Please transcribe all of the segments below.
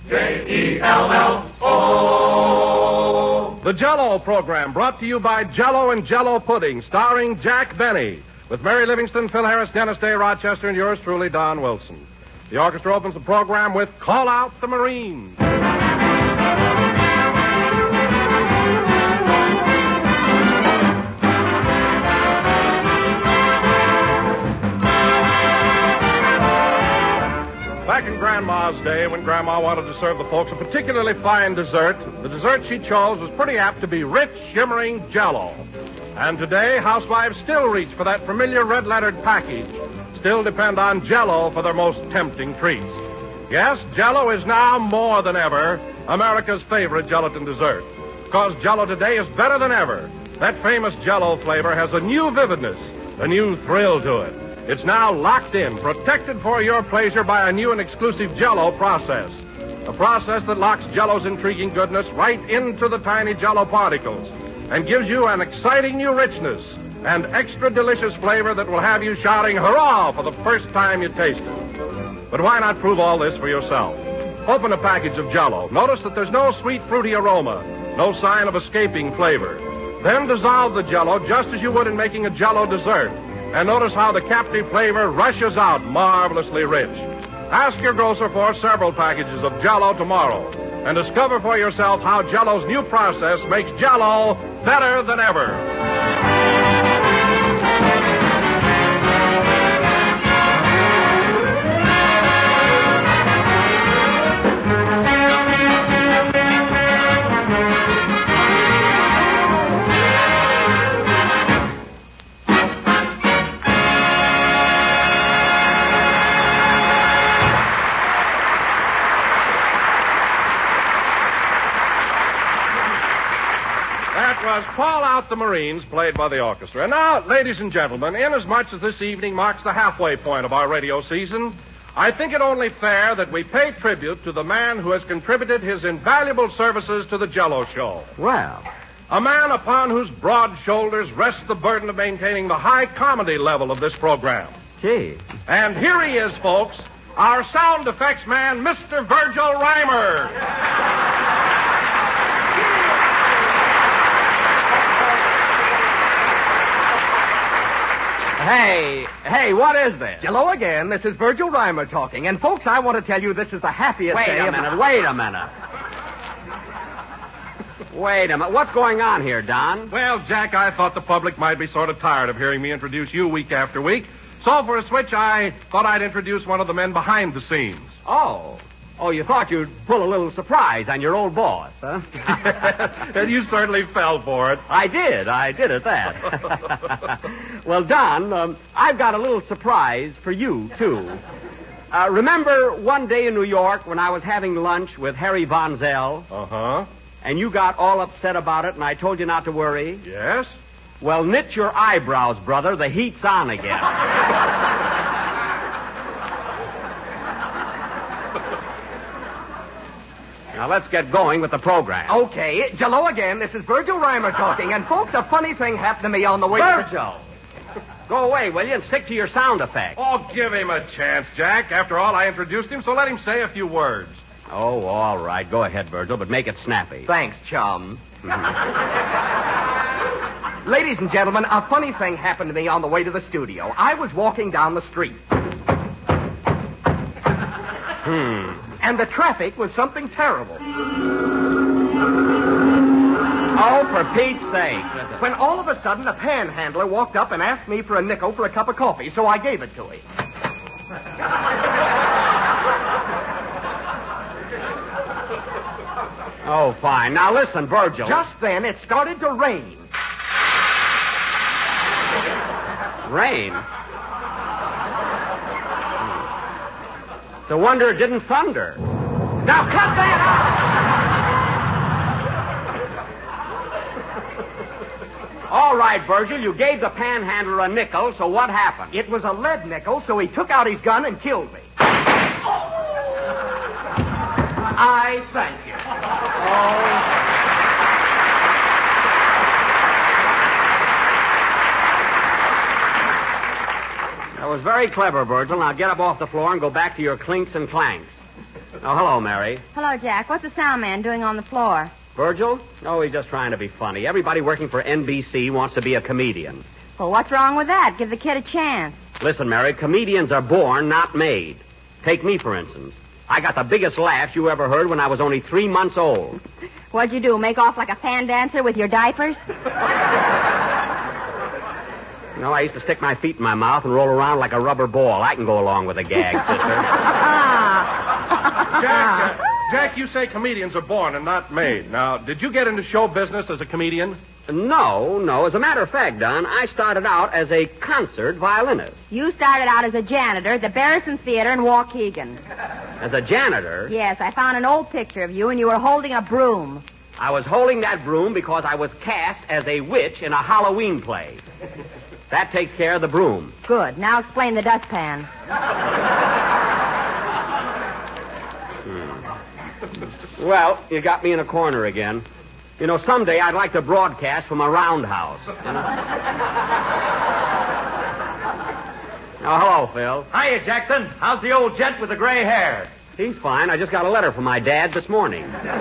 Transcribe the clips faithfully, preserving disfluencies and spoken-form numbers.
J E L L O. The Jell-O program brought to you by Jell-O and Jell-O Pudding, starring Jack Benny, with Mary Livingston, Phil Harris, Dennis Day, Rochester, and yours truly, Don Wilson. The orchestra opens the program with Call Out the Marines. Back in Grandma's day, when Grandma wanted to serve the folks a particularly fine dessert, the dessert she chose was pretty apt to be rich, shimmering Jell-O. And today, housewives still reach for that familiar red-lettered package, still depend on Jell-O for their most tempting treats. Yes, Jell-O is now more than ever America's favorite gelatin dessert. Because Jell-O today is better than ever. That famous Jell-O flavor has a new vividness, a new thrill to it. It's now locked in, protected for your pleasure by a new and exclusive Jell-O process. A process that locks Jell-O's intriguing goodness right into the tiny Jell-O particles and gives you an exciting new richness and extra delicious flavor that will have you shouting hurrah for the first time you taste it. But why not prove all this for yourself? Open a package of Jell-O. Notice that there's no sweet, fruity aroma, no sign of escaping flavor. Then dissolve the Jell-O just as you would in making a Jell-O dessert. And notice how the captive flavor rushes out marvelously rich. Ask your grocer for several packages of Jell-O tomorrow and discover for yourself how Jell-O's new process makes Jell-O better than ever. Was Call Out the Marines, played by the orchestra. And now, ladies and gentlemen, inasmuch as this evening marks the halfway point of our radio season, I think it only fair that we pay tribute to the man who has contributed his invaluable services to the Jell-O show. Well, a man upon whose broad shoulders rests the burden of maintaining the high comedy level of this program. Gee. And here he is, folks, our sound effects man, Mister Virgil Reimer. Hey, hey, what is this? Hello again. This is Virgil Reimer talking. And, folks, I want to tell you this is the happiest wait day a of minute, my... wait a minute. Wait a minute. What's going on here, Don? Well, Jack, I thought the public might be sort of tired of hearing me introduce you week after week. So, for a switch, I thought I'd introduce one of the men behind the scenes. Oh. Oh, you thought you'd pull a little surprise on your old boss, huh? And you certainly fell for it. I did. I did at that. Well, Don, um, I've got a little surprise for you, too. Uh, remember one day in New York when I was having lunch with Harry Von Zell? Uh-huh. And you got all upset about it, and I told you not to worry? Yes? Well, knit your eyebrows, brother. The heat's on again. Now, let's get going with the program. Okay. Hello again. This is Virgil Reimer talking. And, folks, a funny thing happened to me on the way... Virgil! Go away, will you, and stick to your sound effect. Oh, give him a chance, Jack. After all, I introduced him, so let him say a few words. Oh, all right. Go ahead, Virgil, but make it snappy. Thanks, chum. Ladies and gentlemen, a funny thing happened to me on the way to the studio. I was walking down the street. Hmm. And the traffic was something terrible. Oh, for Pete's sake. When all of a sudden a panhandler walked up and asked me for a nickel for a cup of coffee, so I gave it to him. Oh, fine. Now listen, Virgil. Just then it started to rain. Rain? It's a wonder it didn't thunder. Now cut that out! All right, Virgil, you gave the panhandler a nickel, so what happened? It was a lead nickel, so he took out his gun and killed me. I thank you. Oh. That was very clever, Virgil. Now get up off the floor and go back to your clinks and clanks. Oh, hello, Mary. Hello, Jack. What's the sound man doing on the floor? Virgil? Oh, he's just trying to be funny. Everybody working for N B C wants to be a comedian. Well, what's wrong with that? Give the kid a chance. Listen, Mary, comedians are born, not made. Take me, for instance. I got the biggest laughs you ever heard when I was only three months old. What'd you do, make off like a fan dancer with your diapers? You know, I used to stick my feet in my mouth and roll around like a rubber ball. I can go along with a gag, sister. Jack, uh, Jack, you say comedians are born and not made. Now, did you get into show business as a comedian? No, no. As a matter of fact, Don, I started out as a concert violinist. You started out as a janitor at the Barrison Theater in Waukegan. As a janitor? Yes, I found an old picture of you, and you were holding a broom. I was holding that broom because I was cast as a witch in a Halloween play. That takes care of the broom. Good. Now explain the dustpan. Hmm. Well, you got me in a corner again. You know, someday I'd like to broadcast from a roundhouse. You know? Oh, hello, Phil. Hiya, Jackson. How's the old gent with the gray hair? He's fine. I just got a letter from my dad this morning.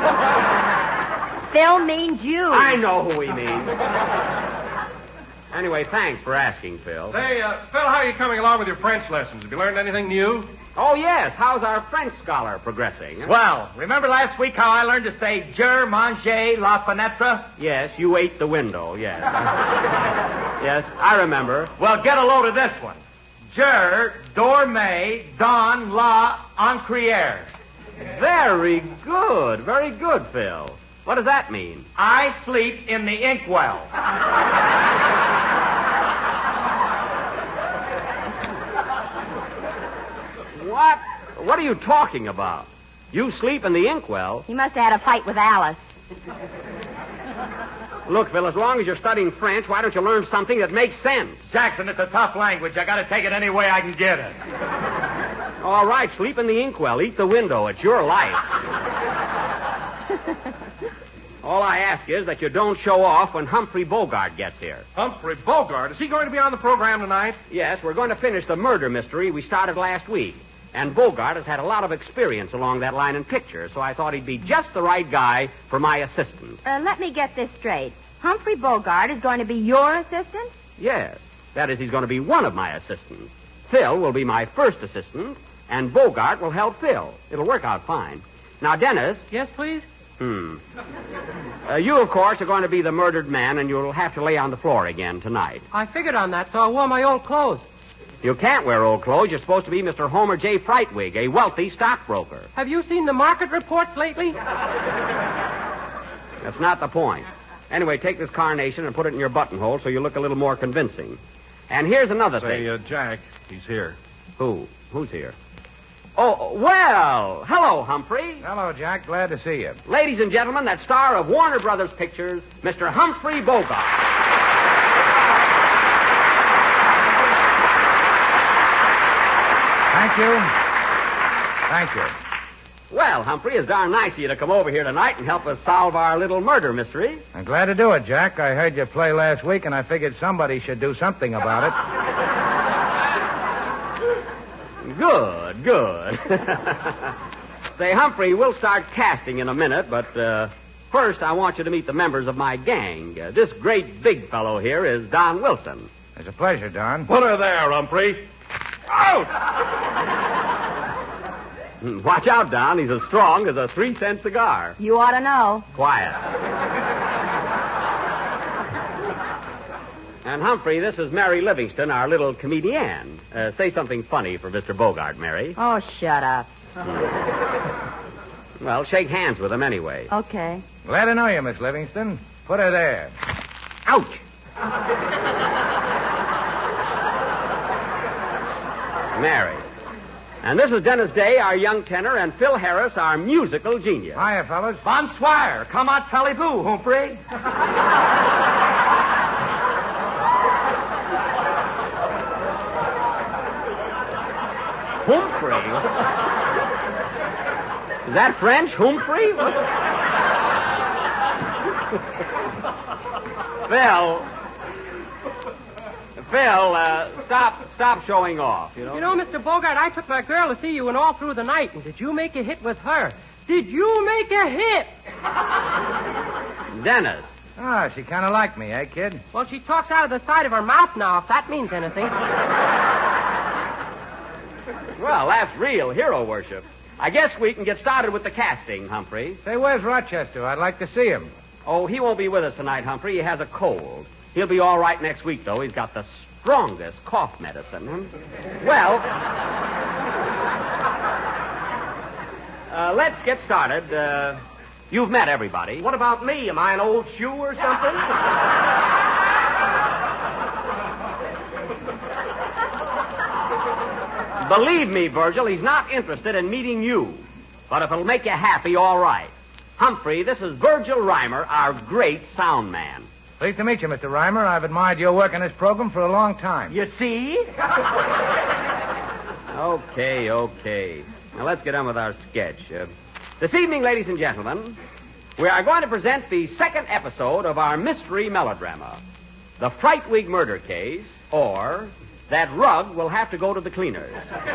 Phil means you. I know who he means. Anyway, thanks for asking, Phil. Say, uh, Phil, how are you coming along with your French lessons? Have you learned anything new? Oh, yes. How's our French scholar progressing? Well, remember last week how I learned to say je mange la fenêtre? Yes, you ate the window, yes. Yes, I remember. Well, get a load of this one. Je dormais dans la encrière. Very good. Very good, Phil. What does that mean? I sleep in the inkwell. What? What are you talking about? You sleep in the inkwell? He must have had a fight with Alice. Look, Phil, as long as you're studying French, why don't you learn something that makes sense? Jackson, it's a tough language. I got to take it any way I can get it. All right, sleep in the inkwell. Eat the window. It's your life. All I ask is that you don't show off when Humphrey Bogart gets here. Humphrey Bogart? Is he going to be on the program tonight? Yes, we're going to finish the murder mystery we started last week. And Bogart has had a lot of experience along that line in pictures, so I thought he'd be just the right guy for my assistant. Uh, let me get this straight. Humphrey Bogart is going to be your assistant? Yes. That is, he's going to be one of my assistants. Phil will be my first assistant, and Bogart will help Phil. It'll work out fine. Now, Dennis... Yes, please? Hmm. Uh, you, of course, are going to be the murdered man, and you'll have to lay on the floor again tonight. I figured on that, so I wore my old clothes. You can't wear old clothes. You're supposed to be Mister Homer J. Frightwig, a wealthy stockbroker. Have you seen the market reports lately? That's not the point. Anyway, take this carnation and put it in your buttonhole so you look a little more convincing. And here's another Say, thing. uh, Jack, he's here. Who? Who's here? Oh, well, hello, Humphrey. Hello, Jack. Glad to see you. Ladies and gentlemen, that star of Warner Brothers Pictures, Mister Humphrey Bogart. Thank you. Thank you. Well, Humphrey, it's darn nice of you to come over here tonight and help us solve our little murder mystery. I'm glad to do it, Jack. I heard you play last week, and I figured somebody should do something about it. Good, good. Say, Humphrey, we'll start casting in a minute, but uh, first I want you to meet the members of my gang. Uh, this great big fellow here is Don Wilson. It's a pleasure, Don. Put her there, Humphrey. Out! Watch out, Don. He's as strong as a three-cent cigar. You ought to know. Quiet. And, Humphrey, this is Mary Livingston, our little comedienne. Uh, say something funny for Mister Bogart, Mary. Oh, shut up. Well, shake hands with him anyway. Okay. Glad to know you, Miss Livingston. Put her there. Ouch! Mary. And this is Dennis Day, our young tenor, and Phil Harris, our musical genius. Hiya, fellas. Bonsoir. Come on, Talibou, Humphrey. Humphrey? Is that French, Humphrey? Phil. Phil, uh, stop, stop showing off, you know. You know, Mister Bogart, I took my girl to see you and all through the night, and did you make a hit with her? Did you make a hit? Dennis. Oh, she kind of liked me, eh, kid? Well, she talks out of the side of her mouth now, if that means anything. Well, that's real hero worship. I guess we can get started with the casting, Humphrey. Say, where's Rochester? I'd like to see him. Oh, he won't be with us tonight, Humphrey. He has a cold. He'll be all right next week, though. He's got the strongest cough medicine. Hmm? Well, uh, let's get started. Uh, you've met everybody. What about me? Am I an old shoe or something? Believe me, Virgil, he's not interested in meeting you. But if it'll make you happy, all right. Humphrey, this is Virgil Reimer, our great sound man. Pleased to meet you, Mister Reimer. I've admired your work on this program for a long time. You see? Okay, okay. Now let's get on with our sketch. Uh, this evening, ladies and gentlemen, we are going to present the second episode of our mystery melodrama, The Frightwig Murder Case, or That Rug Will Have to Go to the Cleaners.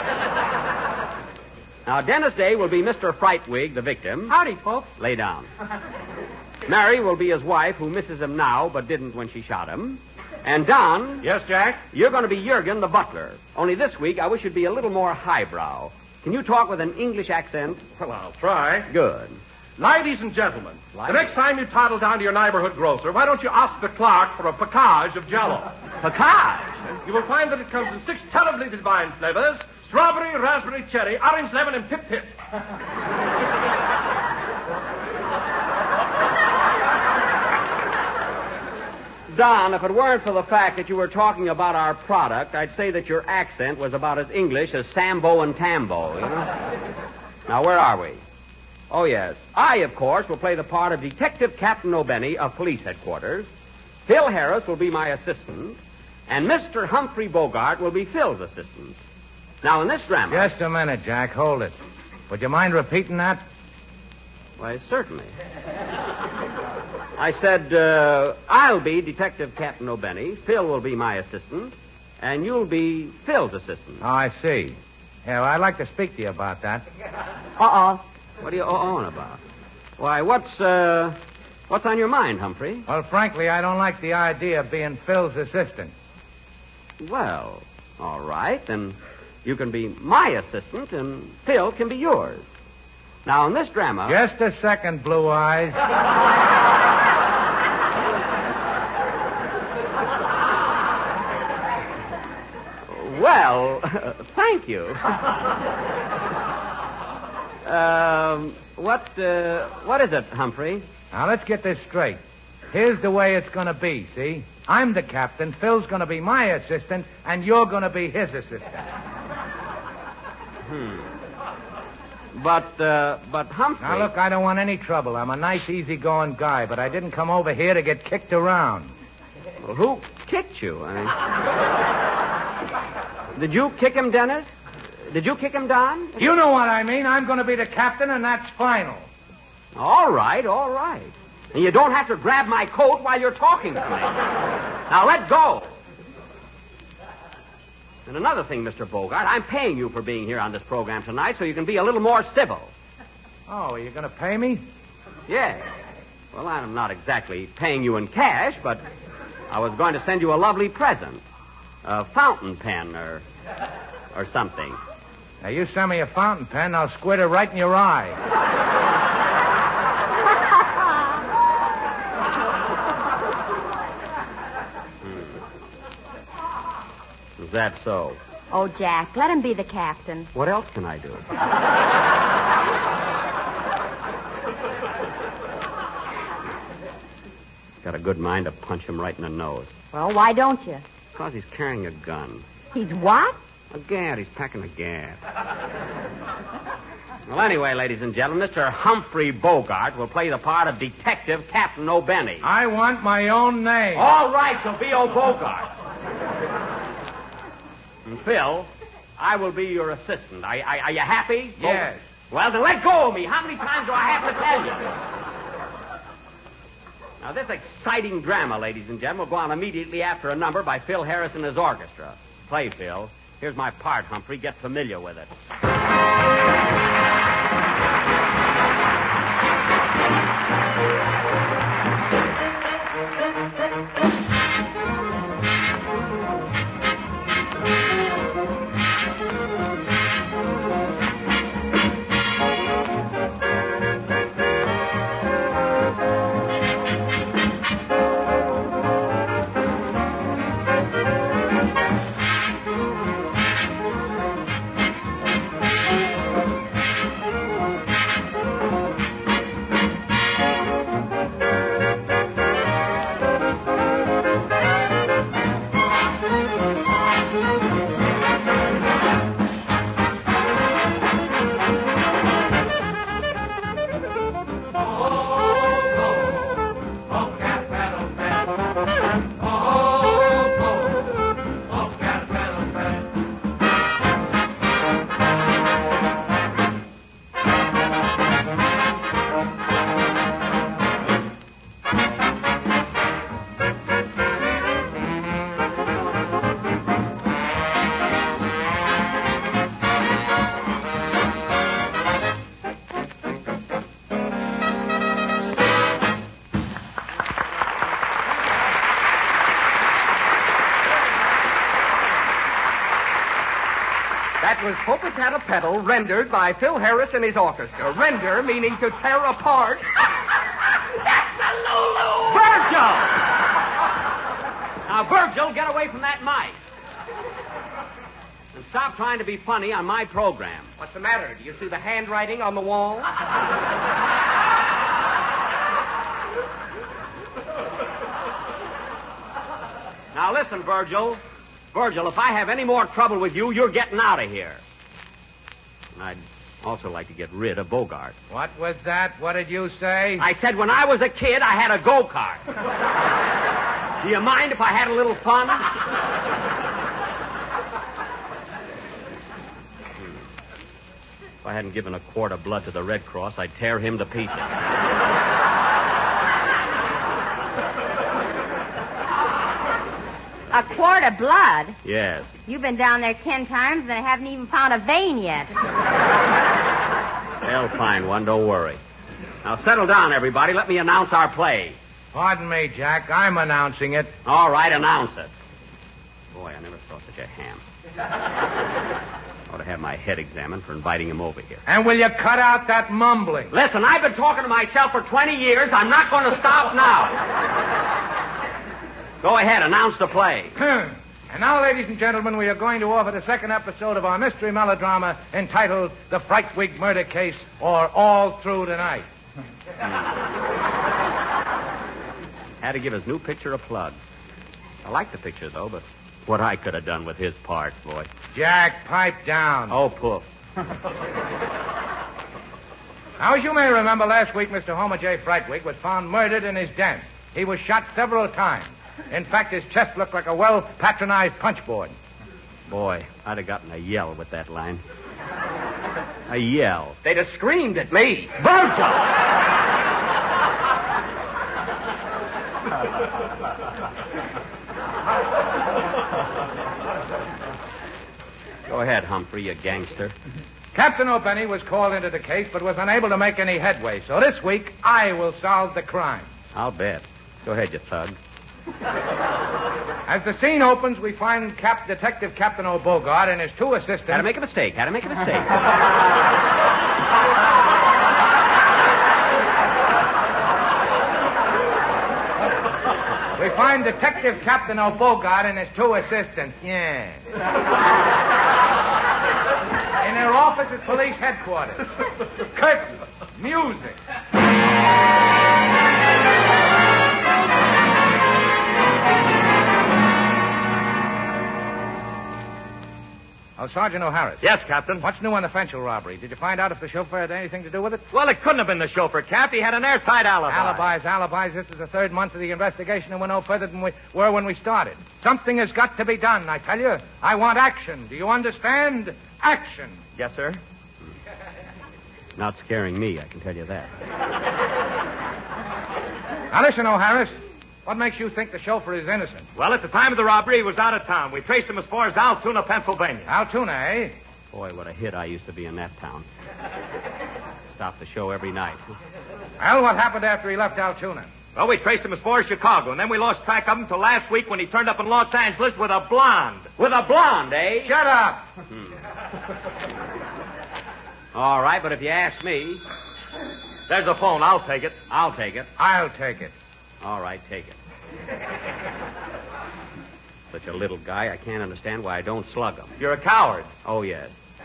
Now, Dennis Day will be Mister Frightwig, the victim. Howdy, folks. Lay down. Mary will be his wife, who misses him now but didn't when she shot him. And Don... Yes, Jack? You're going to be Jurgen, the butler. Only this week, I wish you'd be a little more highbrow. Can you talk with an English accent? Well, I'll try. Good. Ladies and gentlemen, Ladies. the next time you toddle down to your neighborhood grocer, why don't you ask the clerk for a package of Jell-O? Package? You will find that it comes in six terribly divine flavors: strawberry, raspberry, cherry, orange, lemon, and pip-pip. Don, if it weren't for the fact that you were talking about our product, I'd say that your accent was about as English as Sambo and Tambo, you know? Now, where are we? Oh, yes. I, of course, will play the part of Detective Captain O'Benny of Police Headquarters. Phil Harris will be my assistant, and Mister Humphrey Bogart will be Phil's assistant. Now, in this drama... Just a minute, Jack. Hold it. Would you mind repeating that? Why, certainly. I said, uh, I'll be Detective Captain O'Benny, Phil will be my assistant, and you'll be Phil's assistant. Oh, I see. Yeah, well, I'd like to speak to you about that. Uh-oh. What are you oh-ohing about? Why, what's, uh, what's on your mind, Humphrey? Well, frankly, I don't like the idea of being Phil's assistant. Well, all right, then you can be my assistant, and Phil can be yours. Now, in this drama... Just a second, Blue Eyes. Well, thank you. um, what, uh, what is it, Humphrey? Now, let's get this straight. Here's the way it's going to be, see? I'm the captain, Phil's going to be my assistant, and you're going to be his assistant. Hmm. But, uh, but Humphrey... Now, look, I don't want any trouble. I'm a nice, easygoing guy, but I didn't come over here to get kicked around. Well, who kicked you? I mean... Did you kick him, Dennis? Did you kick him, Don? You know what I mean. I'm going to be the captain, and that's final. All right, all right. And you don't have to grab my coat while you're talking to me. Now, let go. And another thing, Mister Bogart, I'm paying you for being here on this program tonight so you can be a little more civil. Oh, are you going to pay me? Yes. Well, I'm not exactly paying you in cash, but I was going to send you a lovely present. A fountain pen or or something. Now, you send me a fountain pen, I'll squirt it right in your eye. Hmm. Is that so? Oh, Jack, let him be the captain. What else can I do? Got a good mind to punch him right in the nose. Well, why don't you? Because he's carrying a gun. He's what? A gat. He's packing a gat. Well, anyway, ladies and gentlemen, Mister Humphrey Bogart will play the part of Detective Captain O'Benny. I want my own name. All right, you'll be O'Bogart. And Phil, I will be your assistant. Are, are, are you happy? Yes. Well, then let go of me. How many times do I have to tell you? Now, this exciting drama, ladies and gentlemen, will go on immediately after a number by Phil Harris and his orchestra. Play, Phil. Here's my part, Humphrey. Get familiar with it. That was Popocatepetl, rendered by Phil Harris and his orchestra. Render meaning to tear apart. That's a Lulu! Virgil! Now, Virgil, get away from that mic. And stop trying to be funny on my program. What's the matter? Do you see the handwriting on the wall? Now, listen, Virgil. Virgil, if I have any more trouble with you, you're getting out of here. And I'd also like to get rid of Bogart. What was that? What did you say? I said when I was a kid, I had a go-kart. Do you mind if I had a little fun? If I hadn't given a quart of blood to the Red Cross, I'd tear him to pieces. A quart of blood? Yes. You've been down there ten times and haven't even found a vein yet. They'll find one, don't worry. Now settle down, everybody. Let me announce our play. Pardon me, Jack. I'm announcing it. All right, announce it. Boy, I never saw such a ham. I ought to have my head examined for inviting him over here. And will you cut out that mumbling? Listen, I've been talking to myself for twenty years. I'm not going to stop now. Go ahead, announce the play. And now, ladies and gentlemen, we are going to offer the second episode of our mystery melodrama entitled The Frightwig Murder Case, or All Through the Night. Had to give his new picture a plug. I like the picture, though, but what I could have done with his part, boy. Jack, pipe down. Oh, poof. Now, as you may remember, last week, Mister Homer J. Frightwig was found murdered in his den. He was shot several times. In fact, his chest looked like a well-patronized punchboard. Boy, I'd have gotten a yell with that line. A yell. They'd have screamed at me. Virgil! Go ahead, Humphrey, you gangster. Captain O'Benny was called into the case, but was unable to make any headway. So this week, I will solve the crime. I'll bet. Go ahead, you thug. As the scene opens, we find Cap- Detective Captain O'Bogart and his two assistants. Had to make a mistake. Had to make a mistake. We find Detective Captain O'Bogart and his two assistants. Yeah. In their office at police headquarters. Curtain. Music. Oh, Sergeant O'Harris. Yes, Captain. What's new on the Fenchel robbery? Did you find out if the chauffeur had anything to do with it? Well, it couldn't have been the chauffeur, Cap. He had an airtight alibi. Alibis, alibis. This is the third month of the investigation, and we're no further than we were when we started. Something has got to be done, I tell you. I want action. Do you understand? Action. Yes, sir. Not scaring me, I can tell you that. Now, listen, O'Harris. What makes you think the chauffeur is innocent? Well, at the time of the robbery, he was out of town. We traced him as far as Altoona, Pennsylvania. Altoona, eh? Boy, what a hit I used to be in that town. Stop the show every night. Well, what happened after he left Altoona? Well, we traced him as far as Chicago, and then we lost track of him until last week when he turned up in Los Angeles with a blonde. With a blonde, eh? Shut up! Hmm. All right, but if you ask me... There's a phone. I'll take it. I'll take it. I'll take it. All right, take it. Such a little guy, I can't understand why I don't slug him. You're a coward. Oh, yes.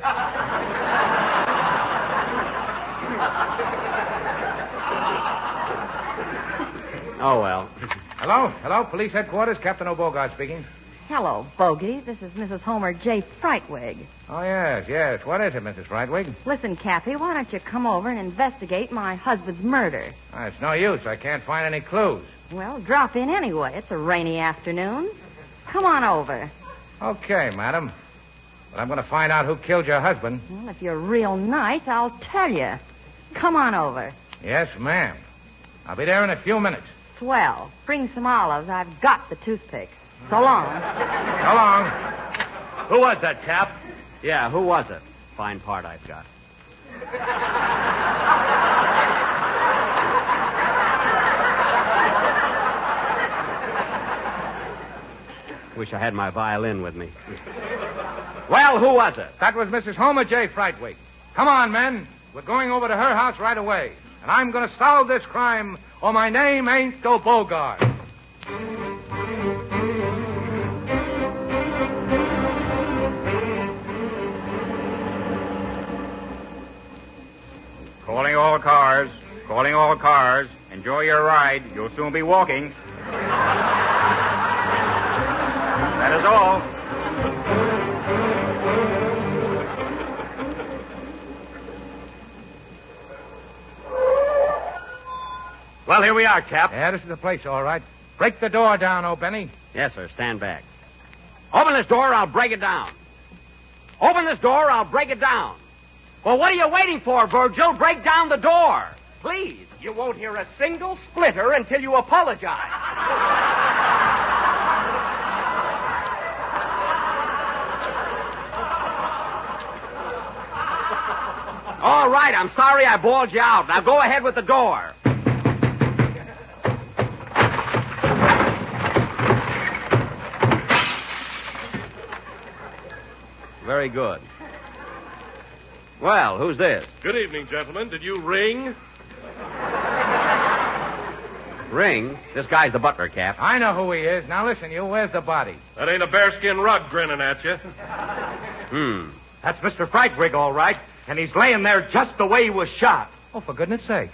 Oh, well. Hello? Hello? Police headquarters. Captain O'Bogart speaking. Hello, Bogey. This is Missus Homer J. Frightwig. Oh, yes, yes. What is it, Missus Frightwig? Listen, Cappy, why don't you come over and investigate my husband's murder? Oh, it's no use. I can't find any clues. Well, drop in anyway. It's a rainy afternoon. Come on over. Okay, madam. But I'm going to find out who killed your husband. Well, if you're real nice, I'll tell you. Come on over. Yes, ma'am. I'll be there in a few minutes. Swell. Bring some olives. I've got the toothpicks. So long. So long. Who was that, Cap? Yeah, who was it? Fine part I've got. Wish I had my violin with me. Well, who was it? That was Missus Homer J. Frightwig. Come on, men. We're going over to her house right away. And I'm going to solve this crime, or my name ain't the Bogart. Calling all cars. Calling all cars. Enjoy your ride. You'll soon be walking. That is all. Well, here we are, Cap. Yeah, this is the place, all right. Break the door down, O'Benny. Yes, sir. Stand back. Open this door, I'll break it down. Open this door, I'll break it down. Well, what are you waiting for, Virgil? Break down the door. Please. You won't hear a single splitter until you apologize. All right, I'm sorry I bawled you out. Now go ahead with the door. Very good. Well, who's this? Good evening, gentlemen. Did you ring? Ring? This guy's the butler, Cap. I know who he is. Now listen, you. Where's the body? That ain't a bearskin rug grinning at you. Hmm. That's Mister Frightwig, all right. And he's laying there just the way he was shot. Oh, for goodness sake.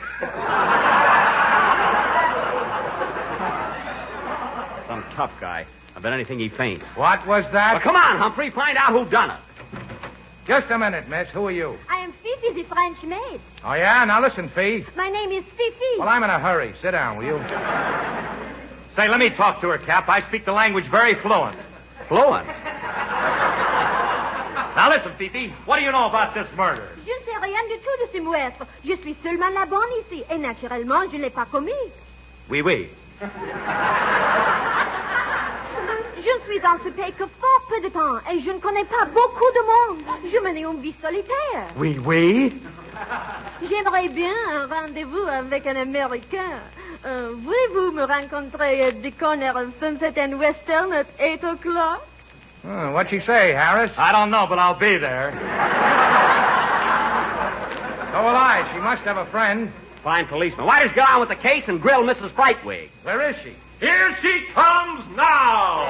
Some tough guy. I bet anything he faints. What was that? Well, come on, Humphrey. Find out who done it. Just a minute, miss. Who are you? I am Fifi, the French maid. Oh, yeah? Now listen, Fee. My name is Fifi. Well, I'm in a hurry. Sit down, will you? Say, let me talk to her, Cap. I speak the language very fluent. Fluent? Now listen, Fifi. What do you know about this murder? Je ne sais rien du tout de ce meurtre. Je suis seulement la bonne ici. Et naturellement, je ne l'ai pas commis. Oui, oui. Je ne suis en ce pays que fort peu de temps et je ne connais pas beaucoup de monde. Je mène une vie solitaire. Oui, oui. J'aimerais bien un rendez-vous avec un Américain. Euh, voulez-vous me rencontrer at the corner of Sunset and Western at eight o'clock? Oh, what'd she say, Harris? I don't know, but I'll be there. So will I. She must have a friend. Fine policeman. Why don't you get on with the case and grill Missus Frightwig? Where is she? Here she comes now.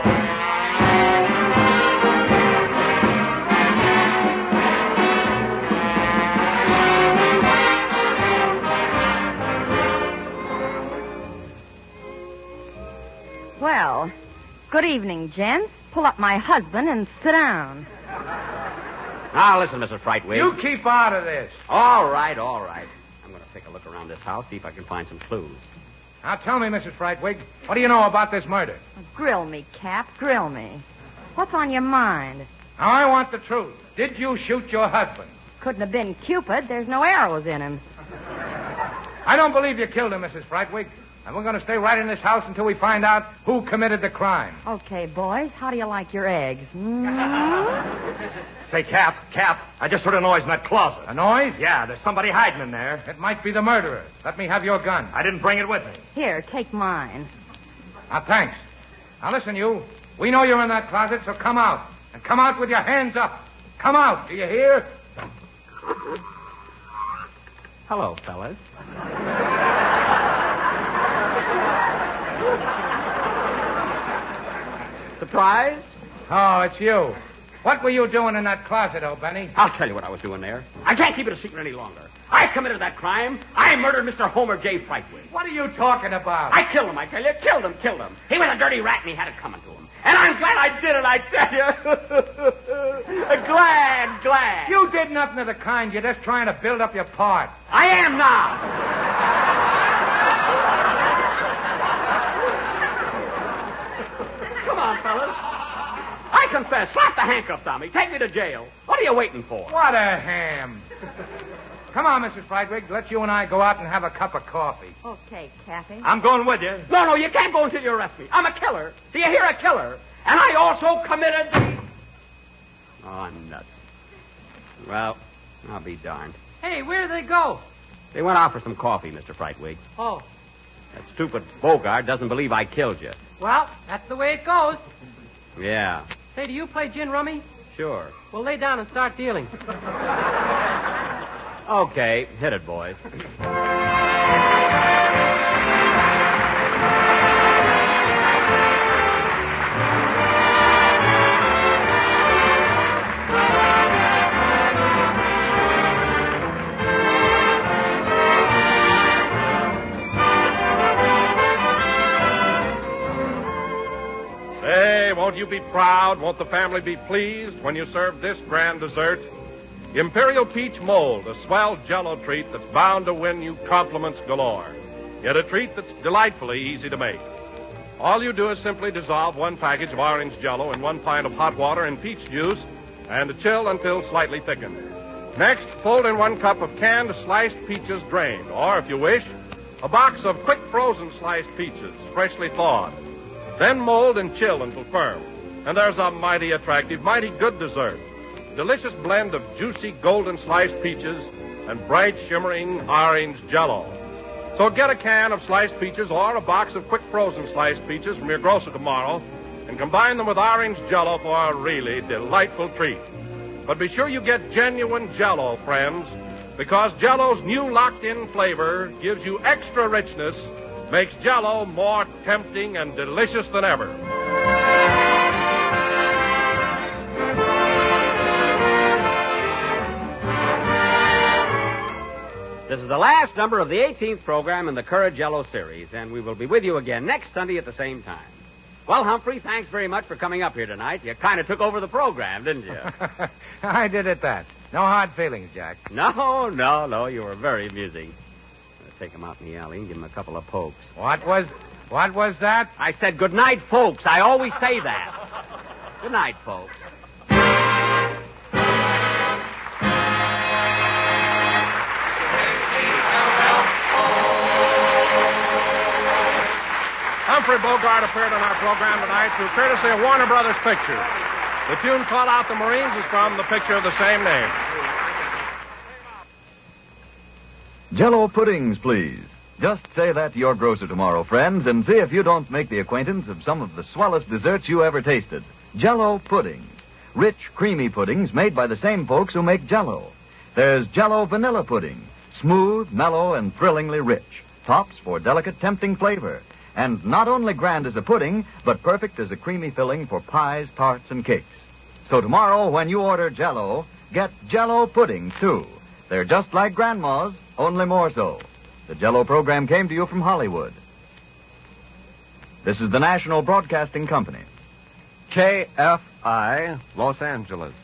Well, good evening, gents. Pull up my husband and sit down. Now, listen, Missus Frightwig. You keep out of this. All right, all right. I'm going to take a look around this house, see if I can find some clues. Now, tell me, Missus Frightwig, what do you know about this murder? Grill me, Cap. Grill me. What's on your mind? Now, I want the truth. Did you shoot your husband? Couldn't have been Cupid. There's no arrows in him. I don't believe you killed him, Missus Frightwig. And we're going to stay right in this house until we find out who committed the crime. Okay, boys, how do you like your eggs? Mm? Say, Cap, Cap, I just heard a noise in that closet. A noise? Yeah, there's somebody hiding in there. It might be the murderer. Let me have your gun. I didn't bring it with me. Here, take mine. Now, thanks. Now, listen, you. We know you're in that closet, so come out. And come out with your hands up. Come out. Do you hear? Hello, fellas. Surprised? Oh, it's you. What were you doing in that closet, oh, Benny? I'll tell you what I was doing there. I can't keep it a secret any longer. I committed that crime. I murdered Mister Homer J. Frightwig. What are you talking about? I killed him, I tell you. Killed him, killed him. He was a dirty rat, and he had it coming to him. And I'm glad I did it, I tell you. glad, glad. You did nothing of the kind. You're just trying to build up your part. I am now. Come on, fellas. I confess. Slap the handcuffs on me. Take me to jail. What are you waiting for? What a ham. Come on, Missus Frightwig. Let you and I go out and have a cup of coffee. Okay, Kathy. I'm going with you. No, no, you can't go until you arrest me. I'm a killer. Do you hear, a killer? And I also committed the... Oh, nuts. Well, I'll be darned. Hey, where did they go? They went out for some coffee, Mister Frightwig. Oh. That stupid Bogart doesn't believe I killed you. Well, that's the way it goes. Yeah. Say, do you play gin rummy? Sure. Well, lay down and start dealing. Okay, hit it, boys. Say, won't you be proud? Won't the family be pleased when you serve this grand dessert? Imperial Peach Mold, a swell Jell-O treat that's bound to win you compliments galore. Yet a treat that's delightfully easy to make. All you do is simply dissolve one package of orange Jell-O in one pint of hot water and peach juice and chill until slightly thickened. Next, fold in one cup of canned sliced peaches drained, or, if you wish, a box of quick frozen sliced peaches, freshly thawed. Then mold and chill until firm. And there's a mighty attractive, mighty good dessert. Delicious blend of juicy golden sliced peaches and bright shimmering orange Jell-O. So get a can of sliced peaches or a box of quick frozen sliced peaches from your grocer tomorrow and combine them with orange Jell-O for a really delightful treat. But be sure you get genuine Jell-O, friends, because Jell-O's new locked-in flavor gives you extra richness, makes Jell-O more tempting and delicious than ever. This is the last number of the eighteenth program in the Courage Jell-O series, and we will be with you again next Sunday at the same time. Well, Humphrey, thanks very much for coming up here tonight. You kind of took over the program, didn't you? I did at that. No hard feelings, Jack. No, no, no. You were very amusing. I'll take him out in the alley and give him a couple of pokes. What was, what was that? I said good night, folks. I always say that. Good night, folks. Humphrey Bogart appeared on our program tonight through courtesy of Warner Brothers Pictures. The tune Call Out the Marines is from the picture of the same name. Jell-O puddings, please. Just say that to your grocer tomorrow, friends, and see if you don't make the acquaintance of some of the swellest desserts you ever tasted. Jell-O puddings. Rich, creamy puddings made by the same folks who make Jell-O. There's Jell-O vanilla pudding. Smooth, mellow, and thrillingly rich. Tops for delicate, tempting flavor. And not only grand as a pudding, but perfect as a creamy filling for pies, tarts, and cakes. So tomorrow, when you order Jell-O, get Jell-O puddings, too. They're just like Grandma's, only more so. The Jell-O program came to you from Hollywood. This is the National Broadcasting Company. K F I, Los Angeles.